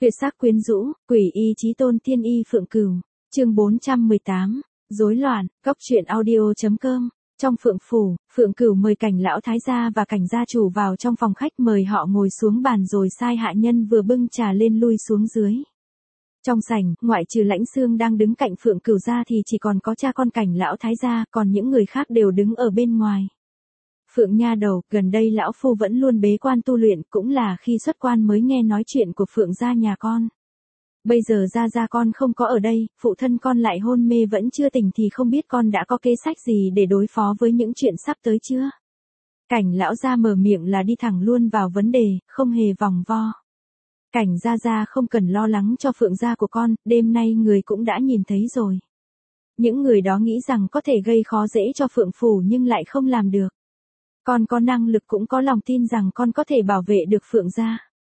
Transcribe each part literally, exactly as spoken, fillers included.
Tuyệt sắc quyến rũ, quỷ y chí tôn tiên y Phượng Cửu. Chương bốn trăm mười tám, rối loạn, cốc truyện audio.com. Trong Phượng phủ, Phượng Cửu mời Cảnh lão thái gia và Cảnh gia chủ vào trong phòng khách, mời họ ngồi xuống bàn rồi sai hạ nhân vừa bưng trà lên lui xuống dưới. Trong sảnh, ngoại trừ Lãnh Xương đang đứng cạnh Phượng Cửu ra thì chỉ còn có cha con Cảnh lão thái gia, còn những người khác đều đứng ở bên ngoài. Phượng nha đầu, gần đây lão phu vẫn luôn bế quan tu luyện, cũng là khi xuất quan mới nghe nói chuyện của Phượng gia nhà con. Bây giờ gia gia con không có ở đây, phụ thân con lại hôn mê vẫn chưa tỉnh thì không biết con đã có kế sách gì để đối phó với những chuyện sắp tới chưa? Cảnh lão gia mở miệng là đi thẳng luôn vào vấn đề, không hề vòng vo. Cảnh gia gia không cần lo lắng cho Phượng gia của con, đêm nay người cũng đã nhìn thấy rồi. Những người đó nghĩ rằng có thể gây khó dễ cho Phượng phủ nhưng lại không làm được. Con có năng lực cũng có lòng tin rằng con có thể bảo vệ được Phượng gia.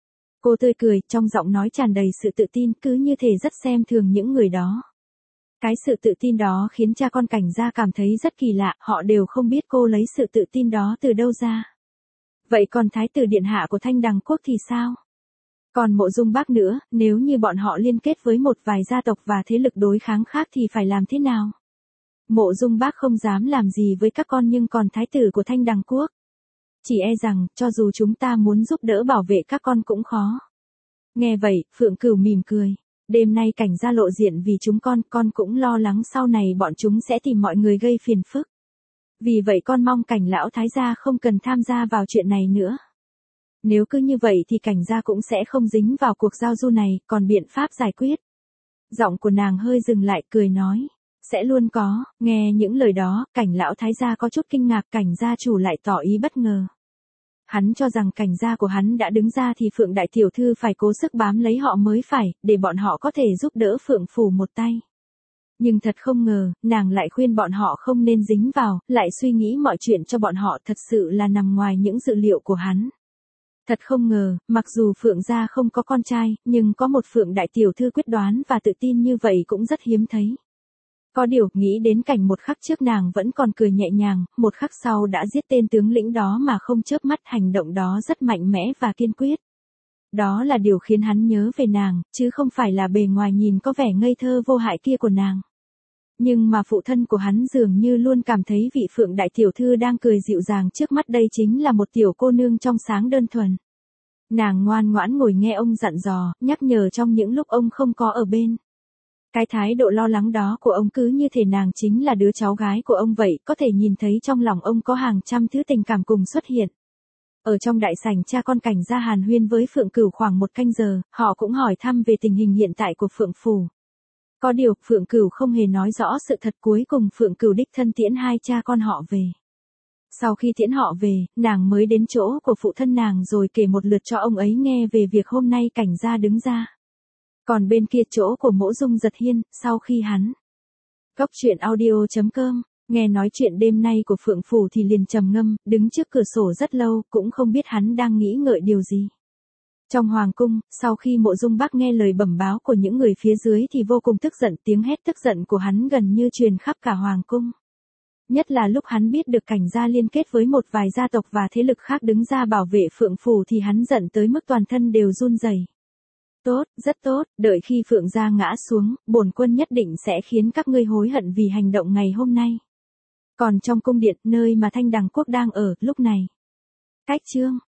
Cô tươi cười, trong giọng nói tràn đầy sự tự tin, cứ như thể rất xem thường những người đó. Cái sự tự tin đó khiến cha con Cảnh gia cảm thấy rất kỳ lạ, họ đều không biết cô lấy sự tự tin đó từ đâu ra. Vậy còn thái tử điện hạ của Thanh Đằng quốc thì sao? Còn Mộ Dung Bác nữa, nếu như bọn họ liên kết với một vài gia tộc và thế lực đối kháng khác thì phải làm thế nào? Mộ Dung Bác không dám làm gì với các con, nhưng còn thái tử của Thanh Đằng quốc, chỉ e rằng, cho dù chúng ta muốn giúp đỡ bảo vệ các con cũng khó. Nghe vậy, Phượng Cửu mỉm cười. Đêm nay Cảnh gia lộ diện vì chúng con, con cũng lo lắng sau này bọn chúng sẽ tìm mọi người gây phiền phức. Vì vậy con mong Cảnh lão thái gia không cần tham gia vào chuyện này nữa. Nếu cứ như vậy thì Cảnh gia cũng sẽ không dính vào cuộc giao du này, còn biện pháp giải quyết. Giọng của nàng hơi dừng lại, cười nói. Sẽ luôn có. Nghe những lời đó, Cảnh lão thái gia có chút kinh ngạc, Cảnh gia chủ lại tỏ ý bất ngờ. Hắn cho rằng Cảnh gia của hắn đã đứng ra thì Phượng đại tiểu thư phải cố sức bám lấy họ mới phải, để bọn họ có thể giúp đỡ Phượng phủ một tay. Nhưng thật không ngờ, nàng lại khuyên bọn họ không nên dính vào, lại suy nghĩ mọi chuyện cho bọn họ, thật sự là nằm ngoài những dự liệu của hắn. Thật không ngờ, mặc dù Phượng gia không có con trai, nhưng có một Phượng đại tiểu thư quyết đoán và tự tin như vậy cũng rất hiếm thấy. Có điều, nghĩ đến cảnh một khắc trước nàng vẫn còn cười nhẹ nhàng, một khắc sau đã giết tên tướng lĩnh đó mà không chớp mắt, hành động đó rất mạnh mẽ và kiên quyết. Đó là điều khiến hắn nhớ về nàng, chứ không phải là bề ngoài nhìn có vẻ ngây thơ vô hại kia của nàng. Nhưng mà phụ thân của hắn dường như luôn cảm thấy vị Phượng đại tiểu thư đang cười dịu dàng trước mắt đây chính là một tiểu cô nương trong sáng đơn thuần. Nàng ngoan ngoãn ngồi nghe ông dặn dò, nhắc nhở trong những lúc ông không có ở bên. Cái thái độ lo lắng đó của ông cứ như thể nàng chính là đứa cháu gái của ông vậy, có thể nhìn thấy trong lòng ông có hàng trăm thứ tình cảm cùng xuất hiện. Ở trong đại sảnh, cha con Cảnh gia hàn huyên với Phượng Cửu khoảng một canh giờ, họ cũng hỏi thăm về tình hình hiện tại của Phượng phủ. Có điều, Phượng Cửu không hề nói rõ sự thật, cuối cùng Phượng Cửu đích thân tiễn hai cha con họ về. Sau khi tiễn họ về, nàng mới đến chỗ của phụ thân nàng rồi kể một lượt cho ông ấy nghe về việc hôm nay Cảnh gia đứng ra. Còn bên kia chỗ của Mộ Dung Giật Hiên, sau khi hắn cốc truyện audio.com nghe nói chuyện đêm nay của Phượng phủ thì liền trầm ngâm, đứng trước cửa sổ rất lâu, cũng không biết hắn đang nghĩ ngợi điều gì. Trong hoàng cung, sau khi Mộ Dung Bác nghe lời bẩm báo của những người phía dưới thì vô cùng tức giận, tiếng hét tức giận của hắn gần như truyền khắp cả hoàng cung. Nhất là lúc hắn biết được Cảnh gia liên kết với một vài gia tộc và thế lực khác đứng ra bảo vệ Phượng phủ thì hắn giận tới mức toàn thân đều run rẩy. Tốt, rất tốt, đợi khi Phượng gia ngã xuống, bổn quân nhất định sẽ khiến các ngươi hối hận vì hành động ngày hôm nay. Còn trong cung điện, nơi mà Thanh Đằng quốc đang ở, lúc này. Cách chương